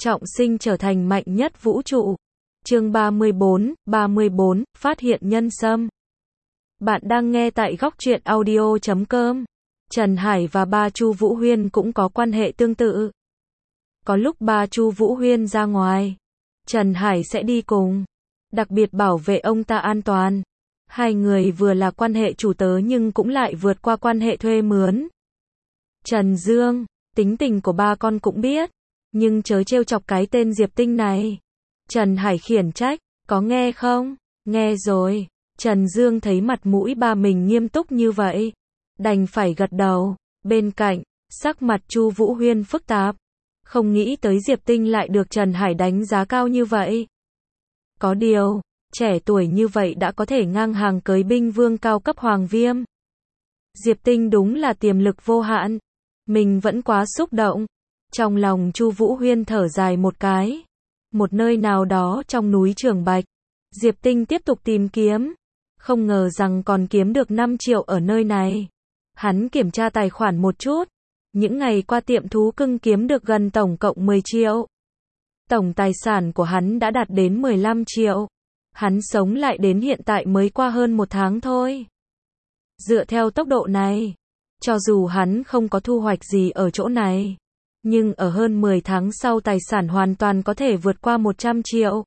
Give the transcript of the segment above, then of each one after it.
trọng sinh trở thành mạnh nhất vũ trụ. Chương 34, phát hiện nhân sâm. Bạn đang nghe tại góc truyện audio.com. Trần Hải và ba Chu Vũ Huyên cũng có quan hệ tương tự. Có lúc ba Chu Vũ Huyên ra ngoài, Trần Hải sẽ đi cùng, đặc biệt bảo vệ ông ta an toàn. Hai người vừa là quan hệ chủ tớ nhưng cũng lại vượt qua quan hệ thuê mướn. Trần Dương, tính tình của ba con cũng biết, nhưng chớ trêu chọc cái tên Diệp Tinh này. Trần Hải khiển trách, có nghe không? Nghe rồi. Trần Dương thấy mặt mũi ba mình nghiêm túc như vậy, đành phải gật đầu. Bên cạnh, sắc mặt Chu Vũ Huyên phức tạp, không nghĩ tới Diệp Tinh lại được Trần Hải đánh giá cao như vậy. Có điều, trẻ tuổi như vậy đã có thể ngang hàng cưới binh vương cao cấp Hoàng Viêm. Diệp Tinh đúng là tiềm lực vô hạn. Mình vẫn quá xúc động. Trong lòng Chu Vũ Huyên thở dài một cái. Một nơi nào đó trong núi Trường Bạch, Diệp Tinh tiếp tục tìm kiếm. Không ngờ rằng còn kiếm được 5 triệu ở nơi này. Hắn kiểm tra tài khoản một chút. Những ngày qua tiệm thú cưng kiếm được gần tổng cộng 10 triệu. Tổng tài sản của hắn đã đạt đến 15 triệu. Hắn sống lại đến hiện tại mới qua hơn 1 tháng thôi. Dựa theo tốc độ này, cho dù hắn không có thu hoạch gì ở chỗ này, nhưng ở hơn 10 tháng sau tài sản hoàn toàn có thể vượt qua 100 triệu.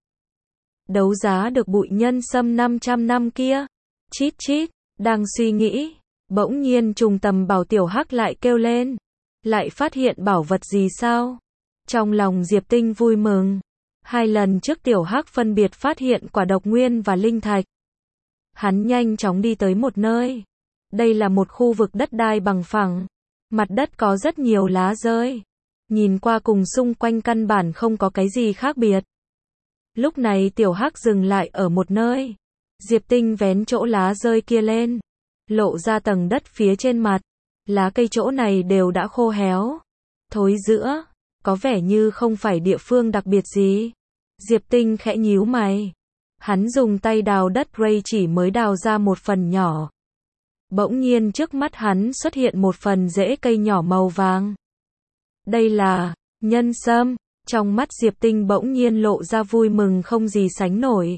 Đấu giá được bụi nhân sâm 500 năm kia. Chít chít, đang suy nghĩ, bỗng nhiên trùng tầm bảo Tiểu Hắc lại kêu lên. Lại phát hiện bảo vật gì sao? Trong lòng Diệp Tinh vui mừng. 2 lần trước Tiểu Hắc phân biệt phát hiện quả độc nguyên và linh thạch. Hắn nhanh chóng đi tới một nơi. Đây là một khu vực đất đai bằng phẳng. Mặt đất có rất nhiều lá rơi. Nhìn qua cùng xung quanh căn bản không có cái gì khác biệt. Lúc này Tiểu Hắc dừng lại ở một nơi. Diệp Tinh vén chỗ lá rơi kia lên, lộ ra tầng đất phía trên mặt. Lá cây chỗ này đều đã khô héo, thối rữa, có vẻ như không phải địa phương đặc biệt gì. Diệp Tinh khẽ nhíu mày. Hắn dùng tay đào đất Ray chỉ mới đào ra một phần nhỏ. Bỗng nhiên trước mắt hắn xuất hiện một phần rễ cây nhỏ màu vàng. Đây là nhân sâm. Trong mắt Diệp Tinh bỗng nhiên lộ ra vui mừng không gì sánh nổi.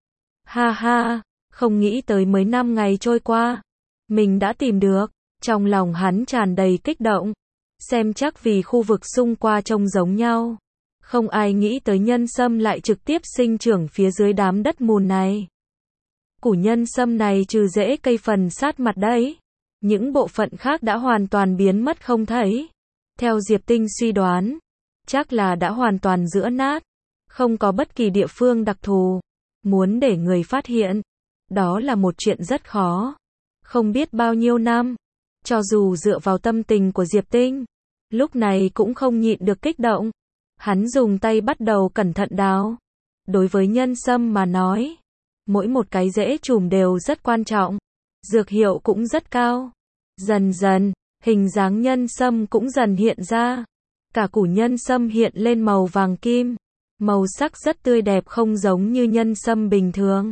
Ha ha, không nghĩ tới mới 5 ngày trôi qua, mình đã tìm được. Trong lòng hắn tràn đầy kích động. Xem chắc vì khu vực xung quanh trông giống nhau. Không ai nghĩ tới nhân sâm lại trực tiếp sinh trưởng phía dưới đám đất mùn này. Củ nhân sâm này trừ rễ cây phần sát mặt đấy, những bộ phận khác đã hoàn toàn biến mất không thấy. Theo Diệp Tinh suy đoán, chắc là đã hoàn toàn rữa nát, không có bất kỳ địa phương đặc thù. Muốn để người phát hiện, đó là một chuyện rất khó. Không biết bao nhiêu năm, cho dù dựa vào tâm tình của Diệp Tinh, lúc này cũng không nhịn được kích động. Hắn dùng tay bắt đầu cẩn thận đào. Đối với nhân sâm mà nói, mỗi một cái rễ chùm đều rất quan trọng, dược hiệu cũng rất cao. Dần dần, hình dáng nhân sâm cũng dần hiện ra. Cả củ nhân sâm hiện lên màu vàng kim, màu sắc rất tươi đẹp không giống như nhân sâm bình thường.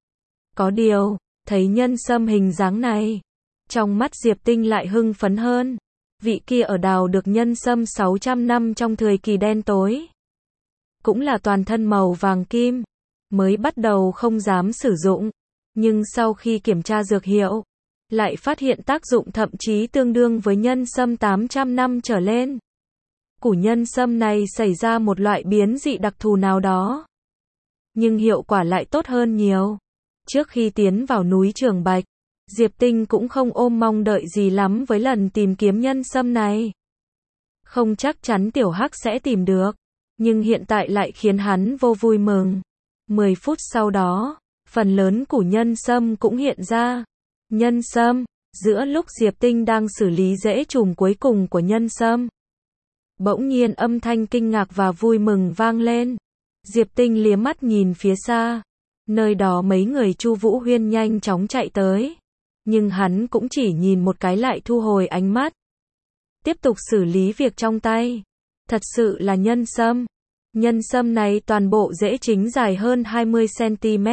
Có điều, thấy nhân sâm hình dáng này, trong mắt Diệp Tinh lại hưng phấn hơn. Vị kia ở đào được nhân sâm 600 năm trong thời kỳ đen tối, cũng là toàn thân màu vàng kim, mới bắt đầu không dám sử dụng, nhưng sau khi kiểm tra dược hiệu, lại phát hiện tác dụng thậm chí tương đương với nhân sâm 800 năm trở lên. Củ nhân sâm này xảy ra một loại biến dị đặc thù nào đó, nhưng hiệu quả lại tốt hơn nhiều. Trước khi tiến vào núi Trường Bạch, Diệp Tinh cũng không ôm mong đợi gì lắm với lần tìm kiếm nhân sâm này. Không chắc chắn Tiểu Hắc sẽ tìm được, nhưng hiện tại lại khiến hắn vô vui mừng. 10 phút sau đó, phần lớn củ nhân sâm cũng hiện ra. Nhân sâm, giữa lúc Diệp Tinh đang xử lý rễ chùm cuối cùng của nhân sâm, bỗng nhiên âm thanh kinh ngạc và vui mừng vang lên. Diệp Tinh liếc mắt nhìn phía xa. Nơi đó mấy người Chu Vũ Huyên nhanh chóng chạy tới. Nhưng hắn cũng chỉ nhìn một cái lại thu hồi ánh mắt. Tiếp tục xử lý việc trong tay. Thật sự là nhân sâm. Nhân sâm này toàn bộ rễ chính dài hơn 20 cm.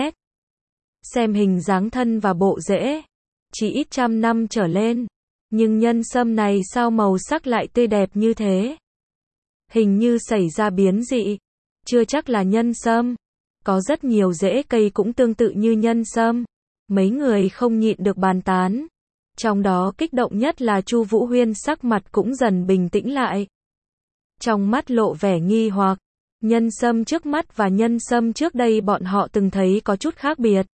Xem hình dáng thân và bộ rễ, chỉ ít 100 năm trở lên. Nhưng nhân sâm này sao màu sắc lại tươi đẹp như thế? hình như xảy ra biến dị. Chưa chắc là nhân sâm. Có rất nhiều rễ cây cũng tương tự như nhân sâm. Mấy người không nhịn được bàn tán. Trong đó kích động nhất là Chu Vũ Huyên, sắc mặt cũng dần bình tĩnh lại. Trong mắt lộ vẻ nghi hoặc. Nhân sâm trước mắt và nhân sâm trước đây bọn họ từng thấy có chút khác biệt.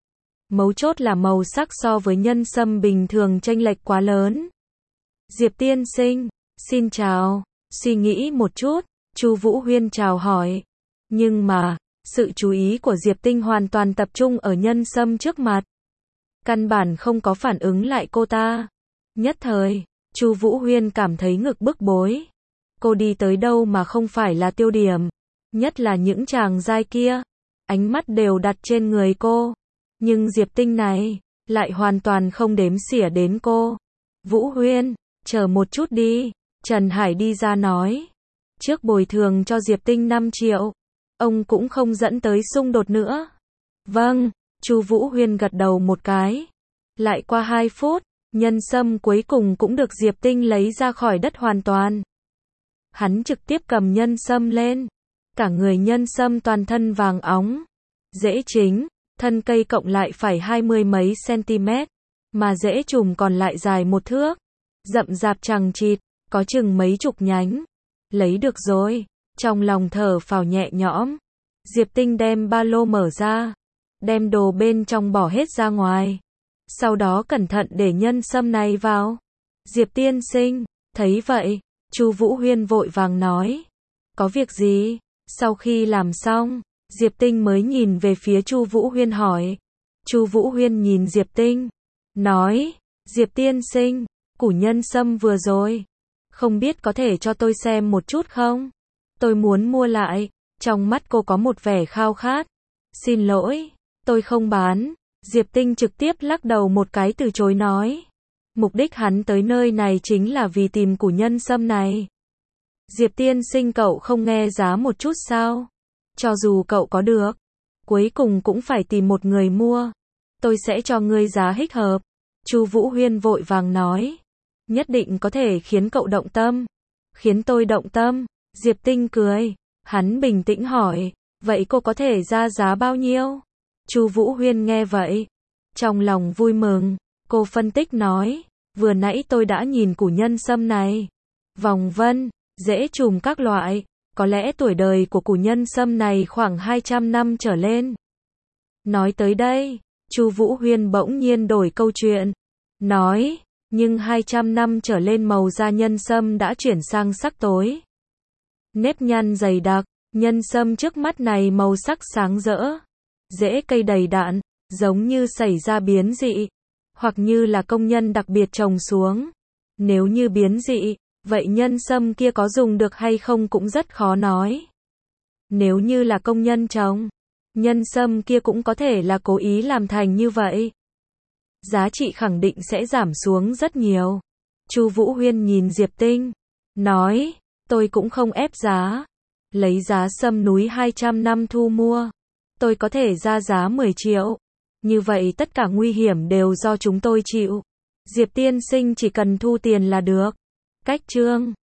Mấu chốt là màu sắc so với nhân sâm bình thường chênh lệch quá lớn. Diệp tiên sinh, xin chào. Suy nghĩ một chút, Chu Vũ Huyên chào hỏi. Nhưng mà, sự chú ý của Diệp Tinh hoàn toàn tập trung ở nhân sâm trước mặt. Căn bản không có phản ứng lại cô ta. Nhất thời, Chu Vũ Huyên cảm thấy ngực bức bối. Cô đi tới đâu mà không phải là tiêu điểm. Nhất là những chàng giai kia. Ánh mắt đều đặt trên người cô. Nhưng Diệp Tinh này, lại hoàn toàn không đếm xỉa đến cô. Vũ Huyên, chờ một chút đi. Trần Hải đi ra nói. Trước bồi thường cho Diệp Tinh 5 triệu. Ông cũng không dẫn tới xung đột nữa. Vâng, Chu Vũ Huyên gật đầu một cái. Lại qua 2 phút, nhân sâm cuối cùng cũng được Diệp Tinh lấy ra khỏi đất hoàn toàn. Hắn trực tiếp cầm nhân sâm lên. Cả người nhân sâm toàn thân vàng óng. Rễ chính, thân cây cộng lại phải 20 mấy cm. Mà rễ chùm còn lại dài 1 thước. Rậm rạp chằng chịt, có chừng mấy chục nhánh. Lấy được rồi. Trong lòng thở phào nhẹ nhõm. Diệp Tinh đem ba lô mở ra. Đem đồ bên trong bỏ hết ra ngoài. Sau đó cẩn thận để nhân sâm này vào. Diệp tiên sinh, thấy vậy, Chu Vũ Huyên vội vàng nói. Có việc gì? Sau khi làm xong, Diệp Tinh mới nhìn về phía Chu Vũ Huyên hỏi. Chu Vũ Huyên nhìn Diệp Tinh. Nói, Diệp tiên sinh, củ nhân sâm vừa rồi. Không biết có thể cho tôi xem một chút không? Tôi muốn mua lại. Trong mắt cô có một vẻ khao khát. Xin lỗi, tôi không bán. Diệp Tinh trực tiếp lắc đầu một cái từ chối nói. Mục đích hắn tới nơi này chính là vì tìm củ nhân sâm này. Diệp tiên sinh, cậu không nghe giá một chút sao? Cho dù cậu có được, cuối cùng cũng phải tìm một người mua. Tôi sẽ cho ngươi giá hích hợp. Chu Vũ Huyên vội vàng nói. Nhất định có thể khiến cậu động tâm. Khiến tôi động tâm. Diệp Tinh cười. Hắn bình tĩnh hỏi. Vậy cô có thể ra giá bao nhiêu? Chu Vũ Huyên nghe vậy. Trong lòng vui mừng. Cô phân tích nói. Vừa nãy tôi đã nhìn củ nhân sâm này. Vòng vân, rễ chùm các loại. Có lẽ tuổi đời của củ nhân sâm này khoảng 200 năm trở lên. Nói tới đây, Chu Vũ Huyên bỗng nhiên đổi câu chuyện. Nói, nhưng 200 năm trở lên màu da nhân sâm đã chuyển sang sắc tối. Nếp nhăn dày đặc, nhân sâm trước mắt này màu sắc sáng rỡ. Rễ cây đầy đặn, giống như xảy ra biến dị. Hoặc như là công nhân đặc biệt trồng xuống. Nếu như biến dị, vậy nhân sâm kia có dùng được hay không cũng rất khó nói. Nếu như là công nhân trồng, nhân sâm kia cũng có thể là cố ý làm thành như vậy. Giá trị khẳng định sẽ giảm xuống rất nhiều. Chu Vũ Huyên nhìn Diệp Tinh, nói, tôi cũng không ép giá. Lấy giá sâm núi 200 năm thu mua. Tôi có thể ra giá 10 triệu. Như vậy tất cả nguy hiểm đều do chúng tôi chịu. Diệp tiên sinh chỉ cần thu tiền là được. Cách chương